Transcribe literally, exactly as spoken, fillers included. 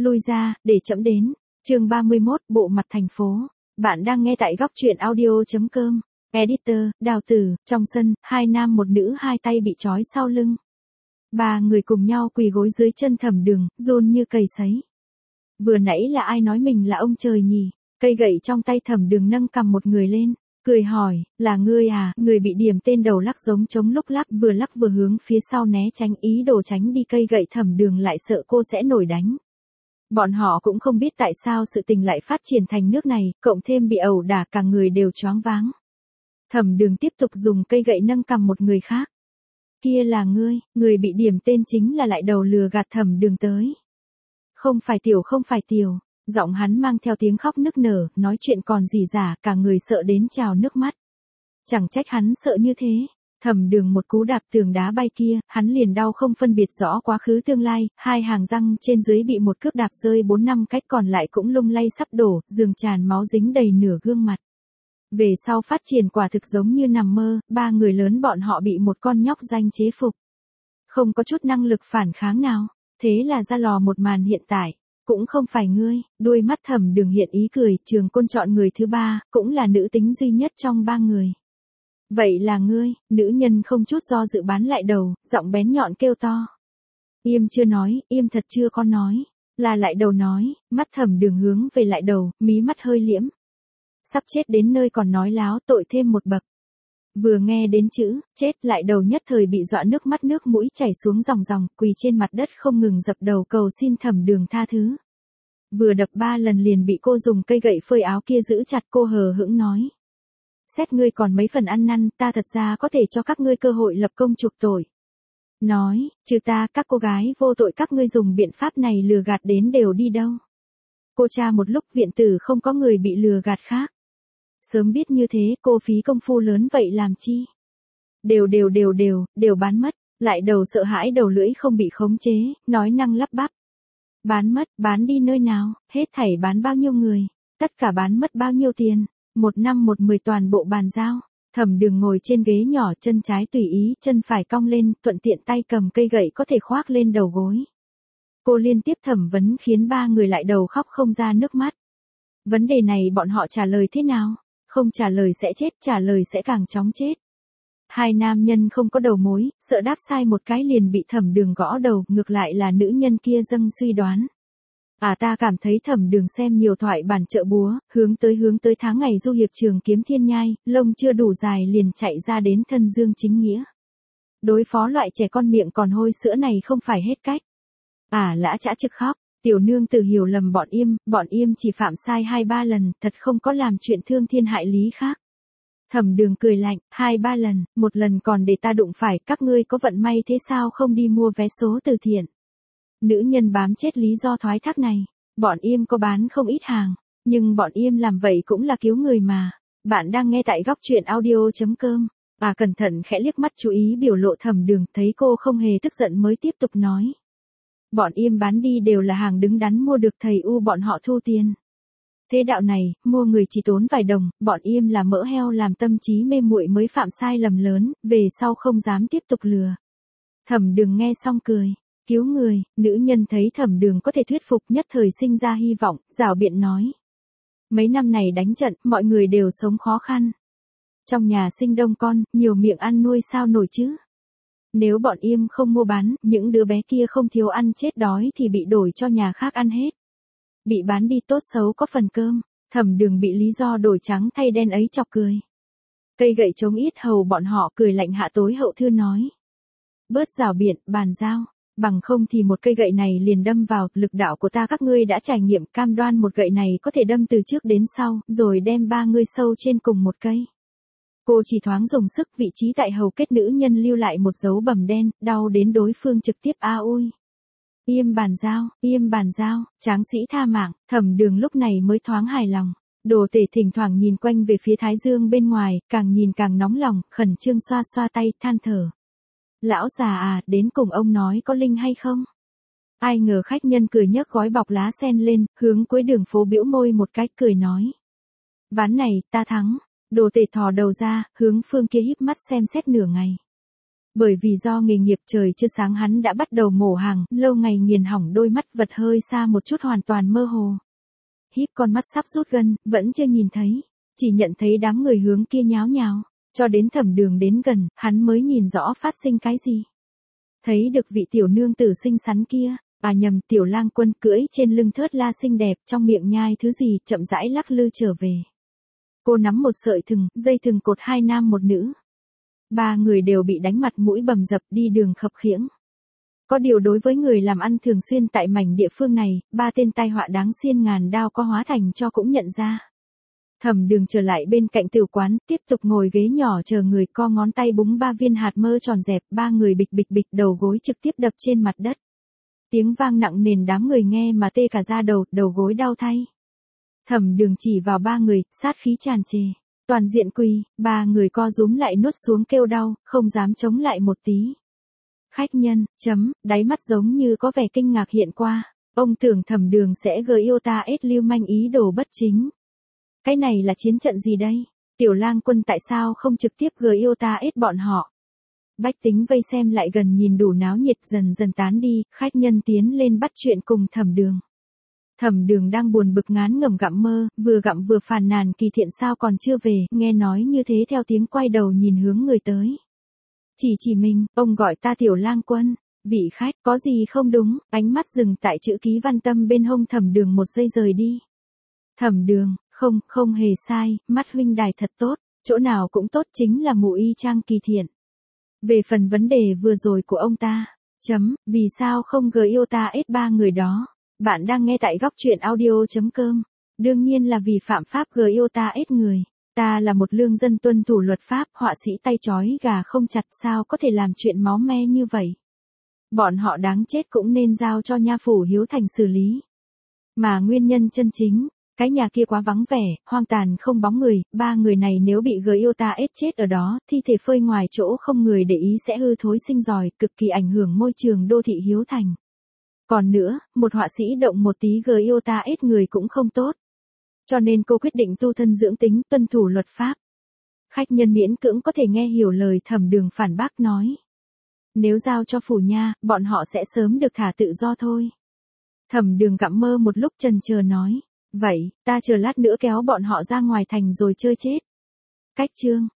lui ra, để trẫm đến. Chương ba mươi mốt, bộ mặt thành phố. Bạn đang nghe tại góc truyện audio.com. Editor, Đào Tử, trong sân, hai nam một nữ hai tay bị trói sau lưng. Ba người cùng nhau quỳ gối dưới chân Thẩm Đường, run như cầy sấy. Vừa nãy là ai nói mình là ông trời nhỉ? Cây gậy trong tay Thẩm Đường nâng cầm một người lên, cười hỏi, là ngươi à? Người bị điểm tên đầu lắc giống trống lúc lắc, vừa lắc vừa hướng phía sau né tránh, ý đồ tránh đi cây gậy. Thẩm Đường lại sợ cô sẽ nổi đánh. Bọn họ cũng không biết tại sao sự tình lại phát triển thành nước này, cộng thêm bị ẩu đả cả người đều choáng váng. Thẩm Đường tiếp tục dùng cây gậy nâng cầm một người khác. Kia là ngươi, người bị điểm tên chính là lại đầu lừa gạt Thẩm Đường tới. Không phải tiểu không phải tiểu, giọng hắn mang theo tiếng khóc nức nở, nói chuyện còn gì giả, cả người sợ đến trào nước mắt. Chẳng trách hắn sợ như thế. Thẩm Đường một cú đạp tường đá bay kia, hắn liền đau không phân biệt rõ quá khứ tương lai, hai hàng răng trên dưới bị một cước đạp rơi bốn năm cách, còn lại cũng lung lay sắp đổ, giường tràn máu dính đầy nửa gương mặt. Về sau phát triển quả thực giống như nằm mơ, ba người lớn bọn họ bị một con nhóc danh chế phục. Không có chút năng lực phản kháng nào, thế là ra lò một màn hiện tại. Cũng không phải ngươi, đuôi mắt Thẩm Đường hiện ý cười, Trường Côn chọn người thứ ba, cũng là nữ tính duy nhất trong ba người. Vậy là ngươi, nữ nhân không chút do dự bán lại đầu, giọng bén nhọn kêu to. Im chưa nói, im thật chưa có nói, là lại đầu nói, mắt Thẩm Đường hướng về lại đầu, mí mắt hơi liễm. Sắp chết đến nơi còn nói láo, tội thêm một bậc. Vừa nghe đến chữ, chết, lại đầu nhất thời bị dọa nước mắt nước mũi chảy xuống ròng ròng, quỳ trên mặt đất không ngừng dập đầu cầu xin Thẩm Đường tha thứ. Vừa đập ba lần liền bị cô dùng cây gậy phơi áo kia giữ chặt, cô hờ hững nói. Xét ngươi còn mấy phần ăn năn, ta thật ra có thể cho các ngươi cơ hội lập công chuộc tội. Nói, trừ ta, các cô gái vô tội các ngươi dùng biện pháp này lừa gạt đến đều đi đâu. Cô tra một lúc viện tử không có người bị lừa gạt khác. Sớm biết như thế, cô phí công phu lớn vậy làm chi? Đều đều đều đều, đều bán mất, lại đầu sợ hãi đầu lưỡi không bị khống chế, nói năng lắp bắp. Bán mất, bán đi nơi nào, hết thảy bán bao nhiêu người, tất cả bán mất bao nhiêu tiền, một năm một mười toàn bộ bàn giao. Thẩm Đường ngồi trên ghế nhỏ, chân trái tùy ý, chân phải cong lên, thuận tiện tay cầm cây gậy có thể khoác lên đầu gối. Cô liên tiếp thẩm vấn khiến ba người lại đầu khóc không ra nước mắt. Vấn đề này bọn họ trả lời thế nào? Không trả lời sẽ chết, trả lời sẽ càng chóng chết. Hai nam nhân không có đầu mối, sợ đáp sai một cái liền bị Thẩm Đường gõ đầu, ngược lại là nữ nhân kia dâng suy đoán. À ta cảm thấy Thẩm Đường xem nhiều thoại bản chợ búa, hướng tới hướng tới tháng ngày du hiệp trường kiếm thiên nhai, lông chưa đủ dài liền chạy ra đến thân dương chính nghĩa. Đối phó loại trẻ con miệng còn hôi sữa này không phải hết cách. À lã chã trực khóc, tiểu nương tử hiểu lầm bọn im, bọn im chỉ phạm sai hai ba lần, thật không có làm chuyện thương thiên hại lý khác. Thẩm Đường cười lạnh, hai ba lần, một lần còn để ta đụng phải, các ngươi có vận may thế sao không đi mua vé số từ thiện. Nữ nhân bám chết lý do thoái thác này, bọn im có bán không ít hàng, nhưng bọn im làm vậy cũng là cứu người mà. Bạn đang nghe tại góc truyện audio.com. À cẩn thận khẽ liếc mắt chú ý biểu lộ Thẩm Đường, thấy cô không hề tức giận mới tiếp tục nói. Bọn im bán đi đều là hàng đứng đắn mua được thầy u bọn họ thu tiền. Thế đạo này, mua người chỉ tốn vài đồng, bọn im là mỡ heo làm tâm trí mê muội mới phạm sai lầm lớn, về sau không dám tiếp tục lừa. Thẩm Đường nghe xong cười, cứu người, nữ nhân thấy Thẩm Đường có thể thuyết phục nhất thời sinh ra hy vọng, rảo biện nói. Mấy năm này đánh trận, mọi người đều sống khó khăn. Trong nhà sinh đông con, nhiều miệng ăn nuôi sao nổi chứ. Nếu bọn im không mua bán, những đứa bé kia không thiếu ăn chết đói thì bị đổi cho nhà khác ăn hết. Bị bán đi tốt xấu có phần cơm, Thẩm Đường bị lý do đổi trắng thay đen ấy chọc cười. Cây gậy chống ít hầu bọn họ cười lạnh hạ tối hậu thư nói. Bớt rào biện, bàn giao, bằng không thì một cây gậy này liền đâm vào, lực đạo của ta các ngươi đã trải nghiệm, cam đoan một gậy này có thể đâm từ trước đến sau, rồi đem ba ngươi sâu trên cùng một cây. Cô chỉ thoáng dùng sức, vị trí tại hầu kết nữ nhân lưu lại một dấu bầm đen, đau đến đối phương trực tiếp a ui. Im bàn giao, im bàn giao, tráng sĩ tha mạng, Thẩm Đường lúc này mới thoáng hài lòng. Đồ Tể thỉnh thoảng nhìn quanh về phía thái dương bên ngoài, càng nhìn càng nóng lòng, khẩn trương xoa xoa tay, than thở. Lão già à, đến cùng ông nói có linh hay không? Ai ngờ khách nhân cười nhấc gói bọc lá sen lên, hướng cuối đường phố bĩu môi một cách cười nói. Ván này, ta thắng. Đồ Tể thò đầu ra, hướng phương kia híp mắt xem xét nửa ngày. Bởi vì do nghề nghiệp trời chưa sáng hắn đã bắt đầu mổ hàng, lâu ngày nghiền hỏng đôi mắt vật hơi xa một chút hoàn toàn mơ hồ. Híp con mắt sắp rút gân, vẫn chưa nhìn thấy, chỉ nhận thấy đám người hướng kia nháo nhào, cho đến Thẩm Đường đến gần, hắn mới nhìn rõ phát sinh cái gì. Thấy được vị tiểu nương tử xinh xắn kia, à nhầm, Tiểu Lang Quân cưỡi trên lưng thớt la xinh đẹp, trong miệng nhai thứ gì, chậm rãi lắc lư trở về. Cô nắm một sợi thừng, dây thừng cột hai nam một nữ. Ba người đều bị đánh mặt mũi bầm dập, đi đường khập khiễng. Có điều đối với người làm ăn thường xuyên tại mảnh địa phương này, ba tên tai họa đáng xiên ngàn đao có hóa thành cho cũng nhận ra. Thẩm Đường trở lại bên cạnh tiểu quán, tiếp tục ngồi ghế nhỏ chờ người, co ngón tay búng ba viên hạt mơ tròn dẹp, ba người bịch bịch bịch đầu gối trực tiếp đập trên mặt đất. Tiếng vang nặng nền, đám người nghe mà tê cả da đầu, đầu gối đau thay. Thẩm Đường chỉ vào ba người, sát khí tràn trề. Toàn diện quỳ, ba người co rúm lại nuốt xuống kêu đau, không dám chống lại một tí. Khách nhân, chấm, đáy mắt giống như có vẻ kinh ngạc hiện qua. Ông tưởng Thẩm Đường sẽ gợi yêu ta ết lưu manh ý đồ bất chính. Cái này là chiến trận gì đây? Tiểu Lang Quân tại sao không trực tiếp gợi yêu ta ết bọn họ? Bách tính vây xem lại gần nhìn đủ náo nhiệt, dần dần tán đi, khách nhân tiến lên bắt chuyện cùng Thẩm Đường. Thẩm Đường đang buồn bực ngán ngẩm gặm mơ, vừa gặm vừa phàn nàn Kỳ Thiện sao còn chưa về, nghe nói như thế theo tiếng quay đầu nhìn hướng người tới. Chỉ chỉ mình, ông gọi ta Tiểu Lang Quân, vị khách, có gì không đúng, ánh mắt dừng tại chữ ký văn tâm bên hông Thẩm Đường một giây rời đi. Thẩm Đường, không, không hề sai, mắt huynh đài thật tốt, chỗ nào cũng tốt, chính là mụ y chang Kỳ Thiện. Về phần vấn đề vừa rồi của ông ta, chấm, vì sao không gợi yêu ta ết ba người đó? Bạn đang nghe tại góc truyện audio.com. Đương nhiên là vì phạm pháp gợi yêu ta ết người. Ta là một lương dân tuân thủ luật pháp, họa sĩ tay trói gà không chặt, sao có thể làm chuyện máu me như vậy. Bọn họ đáng chết cũng nên giao cho nha phủ Hiếu Thành xử lý. Mà nguyên nhân chân chính, cái nhà kia quá vắng vẻ, hoang tàn không bóng người, ba người này nếu bị gợi yêu ta ết chết ở đó, thi thể phơi ngoài chỗ không người để ý sẽ hư thối sinh giòi, cực kỳ ảnh hưởng môi trường đô thị Hiếu Thành. Còn nữa, một họa sĩ động một tí gợi yêu ta ết người cũng không tốt. Cho nên cô quyết định tu thân dưỡng tính, tuân thủ luật pháp. Khách nhân miễn cưỡng có thể nghe hiểu lời Thẩm Đường phản bác nói. Nếu giao cho phủ nha, bọn họ sẽ sớm được thả tự do thôi. Thẩm Đường gặm mơ một lúc chần chờ nói. Vậy, ta chờ lát nữa kéo bọn họ ra ngoài thành rồi chơi chết. Cách chương.